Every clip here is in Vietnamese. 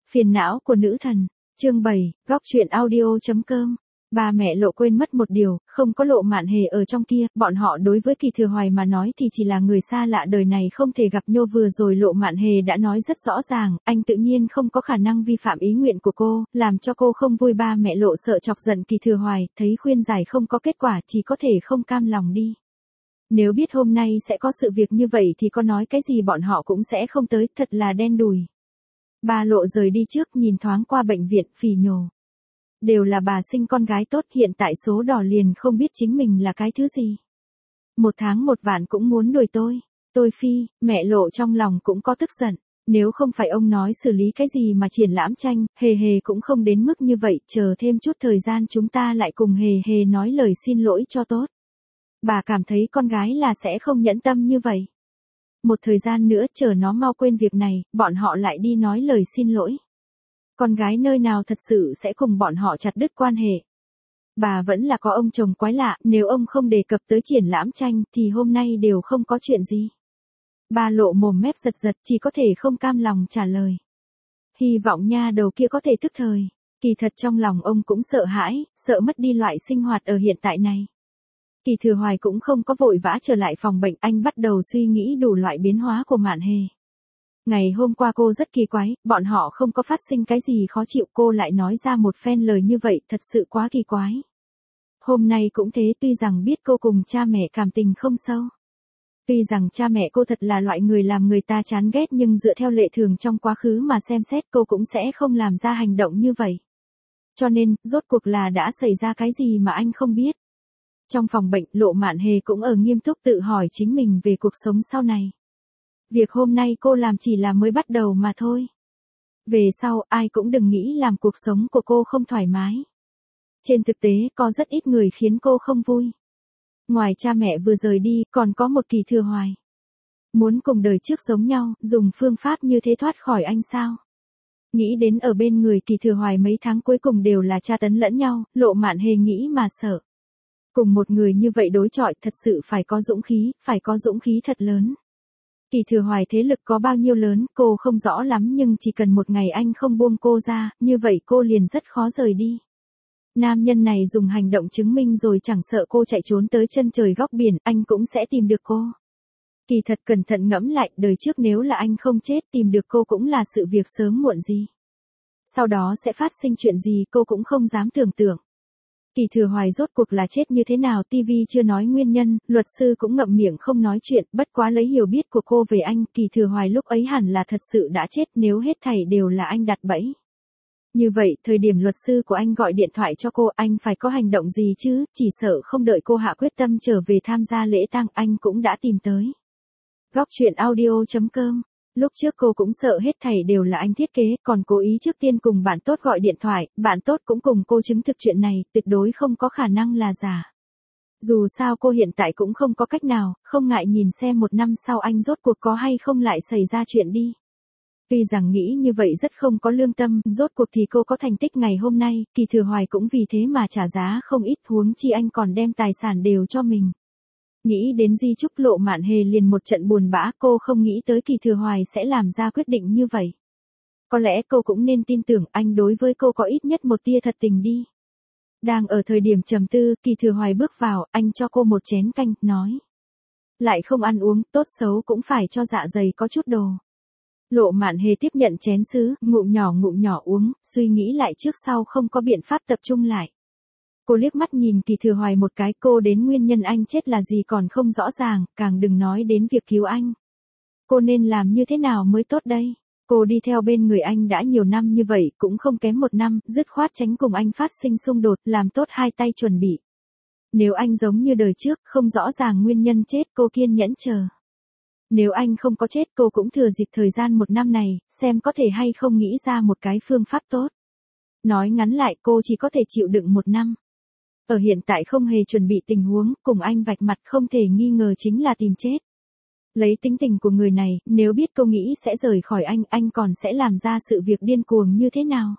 Phiền não của nữ thần. Chương 7, góc truyện audio.com. Ba mẹ Lộ quên mất một điều, không có Lộ Mạn Hề ở trong kia, bọn họ đối với Kỳ Thừa Hoài mà nói thì chỉ là người xa lạ đời này không thể gặp nhau. Vừa rồi Lộ Mạn Hề đã nói rất rõ ràng, anh tự nhiên không có khả năng vi phạm ý nguyện của cô, làm cho cô không vui. Ba mẹ Lộ sợ chọc giận Kỳ Thừa Hoài, thấy khuyên giải không có kết quả, chỉ có thể không cam lòng đi. Nếu biết hôm nay sẽ có sự việc như vậy thì có nói cái gì bọn họ cũng sẽ không tới, thật là đen đủi. Ba Lộ rời đi trước, nhìn thoáng qua bệnh viện, phì nhổ. Đều là bà sinh con gái tốt, hiện tại số đỏ liền không biết chính mình là cái thứ gì. 1 tháng 1 vạn cũng muốn đuổi tôi. Tôi phi, mẹ Lộ trong lòng cũng có tức giận. Nếu không phải ông nói xử lý cái gì mà triển lãm tranh, Hề Hề cũng không đến mức như vậy, chờ thêm chút thời gian chúng ta lại cùng Hề Hề nói lời xin lỗi cho tốt. Bà cảm thấy con gái là sẽ không nhẫn tâm như vậy. Một thời gian nữa chờ nó mau quên việc này, bọn họ lại đi nói lời xin lỗi. Con gái nơi nào thật sự sẽ cùng bọn họ chặt đứt quan hệ. Bà vẫn là có ông chồng quái lạ, nếu ông không đề cập tới triển lãm tranh thì hôm nay đều không có chuyện gì. Ba Lộ mồm mép giật giật, chỉ có thể không cam lòng trả lời. Hy vọng nha đầu kia có thể thức thời. Kỳ thật trong lòng ông cũng sợ hãi, sợ mất đi loại sinh hoạt ở hiện tại này. Kỳ Thừa Hoài cũng không có vội vã trở lại phòng bệnh, anh bắt đầu suy nghĩ đủ loại biến hóa của Mạn Hề. Ngày hôm qua cô rất kỳ quái, bọn họ không có phát sinh cái gì khó chịu, cô lại nói ra một phen lời như vậy, thật sự quá kỳ quái. Hôm nay cũng thế, tuy rằng biết cô cùng cha mẹ cảm tình không sâu. Tuy rằng cha mẹ cô thật là loại người làm người ta chán ghét, nhưng dựa theo lệ thường trong quá khứ mà xem xét cô cũng sẽ không làm ra hành động như vậy. Cho nên, rốt cuộc là đã xảy ra cái gì mà anh không biết. Trong phòng bệnh, Lộ Mạn Hề cũng ở nghiêm túc tự hỏi chính mình về cuộc sống sau này. Việc hôm nay cô làm chỉ là mới bắt đầu mà thôi. Về sau, ai cũng đừng nghĩ làm cuộc sống của cô không thoải mái. Trên thực tế, có rất ít người khiến cô không vui. Ngoài cha mẹ vừa rời đi, còn có một Kỳ Thừa Hoài. Muốn cùng đời trước giống nhau, dùng phương pháp như thế thoát khỏi anh sao? Nghĩ đến ở bên người Kỳ Thừa Hoài mấy tháng cuối cùng đều là tra tấn lẫn nhau, Lộ Mạn Hề nghĩ mà sợ. Cùng một người như vậy đối chọi thật sự phải có dũng khí thật lớn. Kỳ Thừa Hoài thế lực có bao nhiêu lớn cô không rõ lắm, nhưng chỉ cần một ngày anh không buông cô ra, như vậy cô liền rất khó rời đi. Nam nhân này dùng hành động chứng minh rồi, chẳng sợ cô chạy trốn tới chân trời góc biển, anh cũng sẽ tìm được cô. Kỳ thật cẩn thận ngẫm lại, đời trước nếu là anh không chết, tìm được cô cũng là sự việc sớm muộn gì. Sau đó sẽ phát sinh chuyện gì cô cũng không dám tưởng tượng. Kỳ Thừa Hoài rốt cuộc là chết như thế nào, TV chưa nói nguyên nhân, luật sư cũng ngậm miệng không nói chuyện, bất quá lấy hiểu biết của cô về anh, Kỳ Thừa Hoài lúc ấy hẳn là thật sự đã chết, nếu hết thảy đều là anh đặt bẫy. Như vậy, thời điểm luật sư của anh gọi điện thoại cho cô, anh phải có hành động gì chứ, chỉ sợ không đợi cô hạ quyết tâm trở về tham gia lễ tang, anh cũng đã tìm tới. Góc truyện audio.com. Lúc trước cô cũng sợ hết thảy đều là anh thiết kế, còn cố ý trước tiên cùng bạn tốt gọi điện thoại, bạn tốt cũng cùng cô chứng thực chuyện này, tuyệt đối không có khả năng là giả. Dù sao cô hiện tại cũng không có cách nào, không ngại nhìn xem 1 năm sau anh rốt cuộc có hay không lại xảy ra chuyện đi. Tuy rằng nghĩ như vậy rất không có lương tâm, rốt cuộc thì cô có thành tích ngày hôm nay, Kỳ Thừa Hoài cũng vì thế mà trả giá không ít, huống chi anh còn đem tài sản đều cho mình. Nghĩ đến di chúc, Lộ Mạn Hề liền một trận buồn bã, cô không nghĩ tới Kỳ Thừa Hoài sẽ làm ra quyết định như vậy. Có lẽ cô cũng nên tin tưởng anh đối với cô có ít nhất một tia thật tình đi. Đang ở thời điểm trầm tư, Kỳ Thừa Hoài bước vào, anh cho cô một chén canh, nói. Lại không ăn uống, tốt xấu cũng phải cho dạ dày có chút đồ. Lộ Mạn Hề tiếp nhận chén sứ, ngụm nhỏ uống, suy nghĩ lại trước sau không có biện pháp tập trung lại. Cô liếc mắt nhìn Kỳ Thừa Hoài một cái, cô đến nguyên nhân anh chết là gì còn không rõ ràng, càng đừng nói đến việc cứu anh. Cô nên làm như thế nào mới tốt đây? Cô đi theo bên người anh đã nhiều năm như vậy, cũng không kém 1 năm, dứt khoát tránh cùng anh phát sinh xung đột, làm tốt hai tay chuẩn bị. Nếu anh giống như đời trước, không rõ ràng nguyên nhân chết, cô kiên nhẫn chờ. Nếu anh không có chết, cô cũng thừa dịp thời gian 1 năm này, xem có thể hay không nghĩ ra một cái phương pháp tốt. Nói ngắn lại, cô chỉ có thể chịu đựng 1 năm. Ở hiện tại không hề chuẩn bị tình huống, cùng anh vạch mặt không thể nghi ngờ chính là tìm chết. Lấy tính tình của người này, nếu biết cô nghĩ sẽ rời khỏi anh còn sẽ làm ra sự việc điên cuồng như thế nào?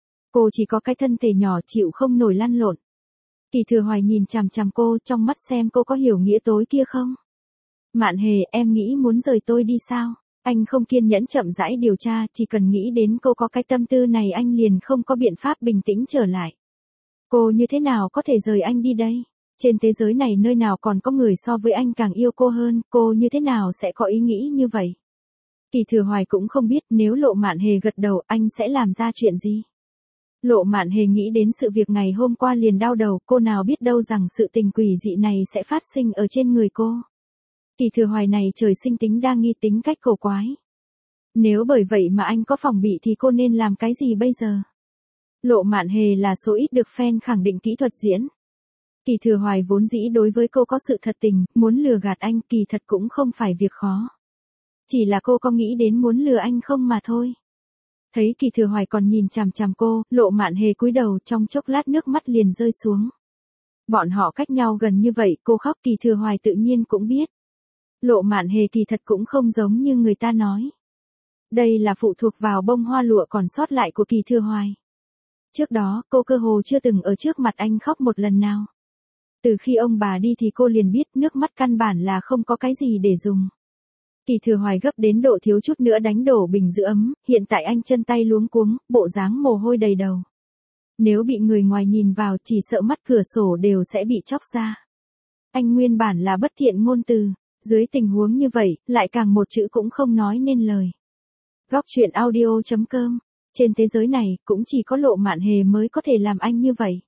Cô chỉ có cái thân thể nhỏ chịu không nổi lăn lộn. Kỳ Thừa Hoài nhìn chằm chằm cô, trong mắt xem cô có hiểu nghĩa tối kia không? Mạn Hề, em nghĩ muốn rời tôi đi sao? Anh không kiên nhẫn chậm rãi điều tra, chỉ cần nghĩ đến cô có cái tâm tư này anh liền không có biện pháp bình tĩnh trở lại. Cô như thế nào có thể rời anh đi đây? Trên thế giới này nơi nào còn có người so với anh càng yêu cô hơn, cô như thế nào sẽ có ý nghĩ như vậy? Kỳ Thừa Hoài cũng không biết nếu Lộ Mạn Hề gật đầu anh sẽ làm ra chuyện gì. Lộ Mạn Hề nghĩ đến sự việc ngày hôm qua liền đau đầu, cô nào biết đâu rằng sự tình quỷ dị này sẽ phát sinh ở trên người cô. Kỳ Thừa Hoài này trời sinh tính đa nghi, tính cách cổ quái. Nếu bởi vậy mà anh có phòng bị thì cô nên làm cái gì bây giờ? Lộ Mạn Hề là số ít được fan khẳng định kỹ thuật diễn. Kỳ Thừa Hoài vốn dĩ đối với cô có sự thật tình, muốn lừa gạt anh kỳ thật cũng không phải việc khó. Chỉ là cô có nghĩ đến muốn lừa anh không mà thôi. Thấy Kỳ Thừa Hoài còn nhìn chằm chằm cô, Lộ Mạn Hề cúi đầu, trong chốc lát nước mắt liền rơi xuống. Bọn họ cách nhau gần như vậy, cô khóc Kỳ Thừa Hoài tự nhiên cũng biết. Lộ Mạn Hề kỳ thật cũng không giống như người ta nói. Đây là phụ thuộc vào bông hoa lụa còn sót lại của Kỳ Thừa Hoài. Trước đó, cô cơ hồ chưa từng ở trước mặt anh khóc một lần nào. Từ khi ông bà đi thì cô liền biết nước mắt căn bản là không có cái gì để dùng. Kỳ Thừa Hoài gấp đến độ thiếu chút nữa đánh đổ bình giữ ấm, hiện tại anh chân tay luống cuống, bộ dáng mồ hôi đầy đầu. Nếu bị người ngoài nhìn vào chỉ sợ mắt cửa sổ đều sẽ bị chóc ra. Anh nguyên bản là bất thiện ngôn từ, dưới tình huống như vậy, lại càng một chữ cũng không nói nên lời. Góc truyện audio.com. Trên thế giới này, cũng chỉ có Lộ Mạn Hề mới có thể làm anh như vậy.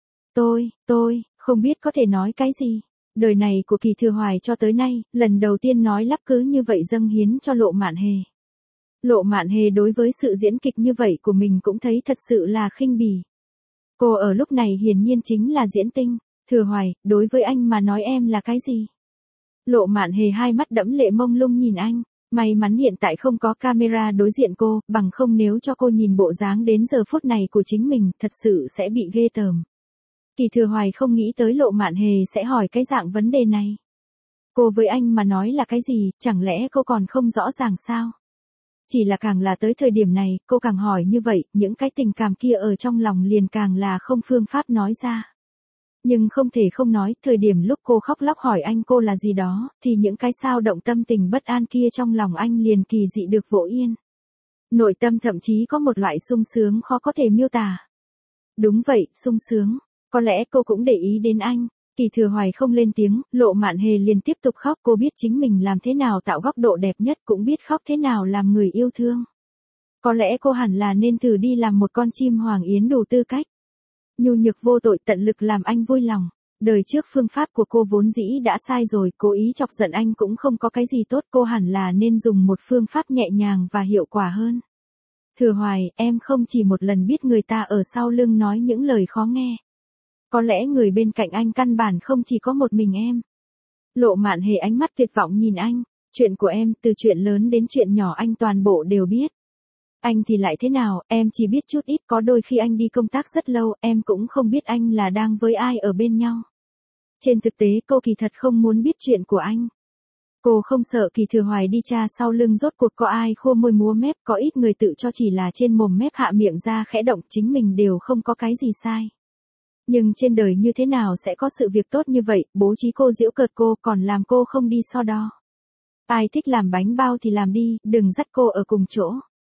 Tôi, không biết có thể nói cái gì. Đời này của Kỳ Thừa Hoài cho tới nay, lần đầu tiên nói lắp cứ như vậy dâng hiến cho Lộ Mạn Hề. Lộ Mạn Hề đối với sự diễn kịch như vậy của mình cũng thấy thật sự là khinh bỉ. Cô ở lúc này hiển nhiên chính là diễn tinh. Thừa Hoài, đối với anh mà nói em là cái gì? Lộ Mạn Hề hai mắt đẫm lệ mông lung nhìn anh. May mắn hiện tại không có camera đối diện cô, bằng không nếu cho cô nhìn bộ dáng đến giờ phút này của chính mình, thật sự sẽ bị ghê tởm. Kỳ Thừa Hoài không nghĩ tới Lộ Mạn Hề sẽ hỏi cái dạng vấn đề này. Cô với anh mà nói là cái gì, chẳng lẽ cô còn không rõ ràng sao? Chỉ là càng là tới thời điểm này, cô càng hỏi như vậy, những cái tình cảm kia ở trong lòng liền càng là không phương pháp nói ra. Nhưng không thể không nói, thời điểm lúc cô khóc lóc hỏi anh cô là gì đó, thì những cái sao động tâm tình bất an kia trong lòng anh liền kỳ dị được vỗ yên. Nội tâm thậm chí có một loại sung sướng khó có thể miêu tả. Đúng vậy, sung sướng. Có lẽ cô cũng để ý đến anh. Kỳ Thừa Hoài không lên tiếng, Lộ Mạn Hề liền tiếp tục khóc. Cô biết chính mình làm thế nào tạo góc độ đẹp nhất, cũng biết khóc thế nào làm người yêu thương. Có lẽ cô hẳn là nên thử đi làm một con chim hoàng yến đủ tư cách. Nhu nhược vô tội tận lực làm anh vui lòng. Đời trước phương pháp của cô vốn dĩ đã sai rồi, cố ý chọc giận anh cũng không có cái gì tốt. Cô hẳn là nên dùng một phương pháp nhẹ nhàng và hiệu quả hơn. Thừa Hoài, em không chỉ một lần biết người ta ở sau lưng nói những lời khó nghe. Có lẽ người bên cạnh anh căn bản không chỉ có một mình em. Lộ Mạn Hề ánh mắt tuyệt vọng nhìn anh. Chuyện của em, từ chuyện lớn đến chuyện nhỏ anh toàn bộ đều biết. Anh thì lại thế nào, em chỉ biết chút ít, có đôi khi anh đi công tác rất lâu, em cũng không biết anh là đang với ai ở bên nhau. Trên thực tế cô kỳ thật không muốn biết chuyện của anh. Cô không sợ Kỳ Thừa Hoài đi tra sau lưng rốt cuộc có ai khua môi múa mép, có ít người tự cho chỉ là trên mồm mép hạ miệng ra khẽ động chính mình đều không có cái gì sai. Nhưng trên đời như thế nào sẽ có sự việc tốt như vậy, bố trí cô giễu cợt cô còn làm cô không đi so đo. Ai thích làm bánh bao thì làm đi, đừng dắt cô ở cùng chỗ.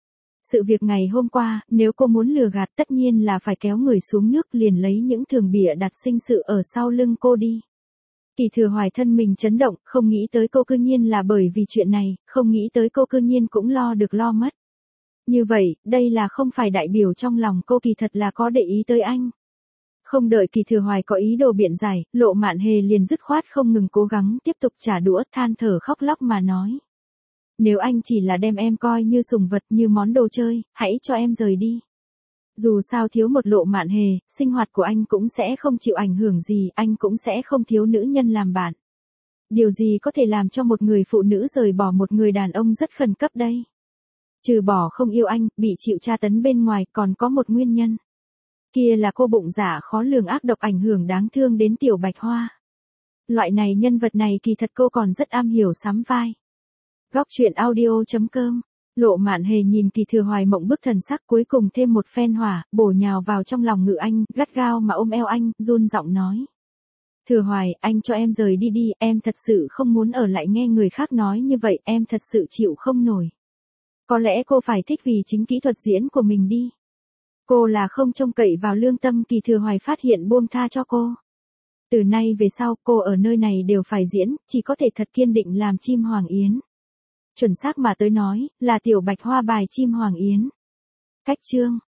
Sự việc ngày hôm qua, nếu cô muốn lừa gạt tất nhiên là phải kéo người xuống nước liền lấy những thường bịa đặt sinh sự ở sau lưng cô đi. Kỳ Thừa Hoài thân mình chấn động, không nghĩ tới cô cư nhiên là bởi vì chuyện này, không nghĩ tới cô cư nhiên cũng lo được lo mất. Như vậy, đây là không phải đại biểu trong lòng cô kỳ thật là có để ý tới anh. Không đợi Kỳ Thừa Hoài có ý đồ biện giải, Lộ Mạn Hề liền dứt khoát không ngừng cố gắng tiếp tục trả đũa, than thở khóc lóc mà nói. Nếu anh chỉ là đem em coi như sủng vật, như món đồ chơi, hãy cho em rời đi. Dù sao thiếu một Lộ Mạn Hề, sinh hoạt của anh cũng sẽ không chịu ảnh hưởng gì, anh cũng sẽ không thiếu nữ nhân làm bạn. Điều gì có thể làm cho một người phụ nữ rời bỏ một người đàn ông rất khẩn cấp đây? Trừ bỏ không yêu anh, bị chịu tra tấn bên ngoài, còn có một nguyên nhân. Kia là cô bụng dạ khó lường ác độc ảnh hưởng đáng thương đến Tiểu Bạch Hoa. Loại này nhân vật này kỳ thật cô còn rất am hiểu sắm vai. Góc truyện audio.com. Lộ Mạn Hề nhìn Kỳ Thừa Hoài mộng bức thần sắc, cuối cùng thêm một phen hỏa, bổ nhào vào trong lòng ngực anh, gắt gao mà ôm eo anh, run giọng nói. Thừa Hoài, anh cho em rời đi đi, em thật sự không muốn ở lại nghe người khác nói như vậy, em thật sự chịu không nổi. Có lẽ cô phải thích vì chính kỹ thuật diễn của mình đi. Cô là không trông cậy vào lương tâm Kỳ Thừa Hoài phát hiện buông tha cho cô. Từ nay về sau, cô ở nơi này đều phải diễn, chỉ có thể thật kiên định làm chim Hoàng Yến. Chuẩn xác mà tới nói, là tiểu bạch hoa bài chim Hoàng Yến. Cách chương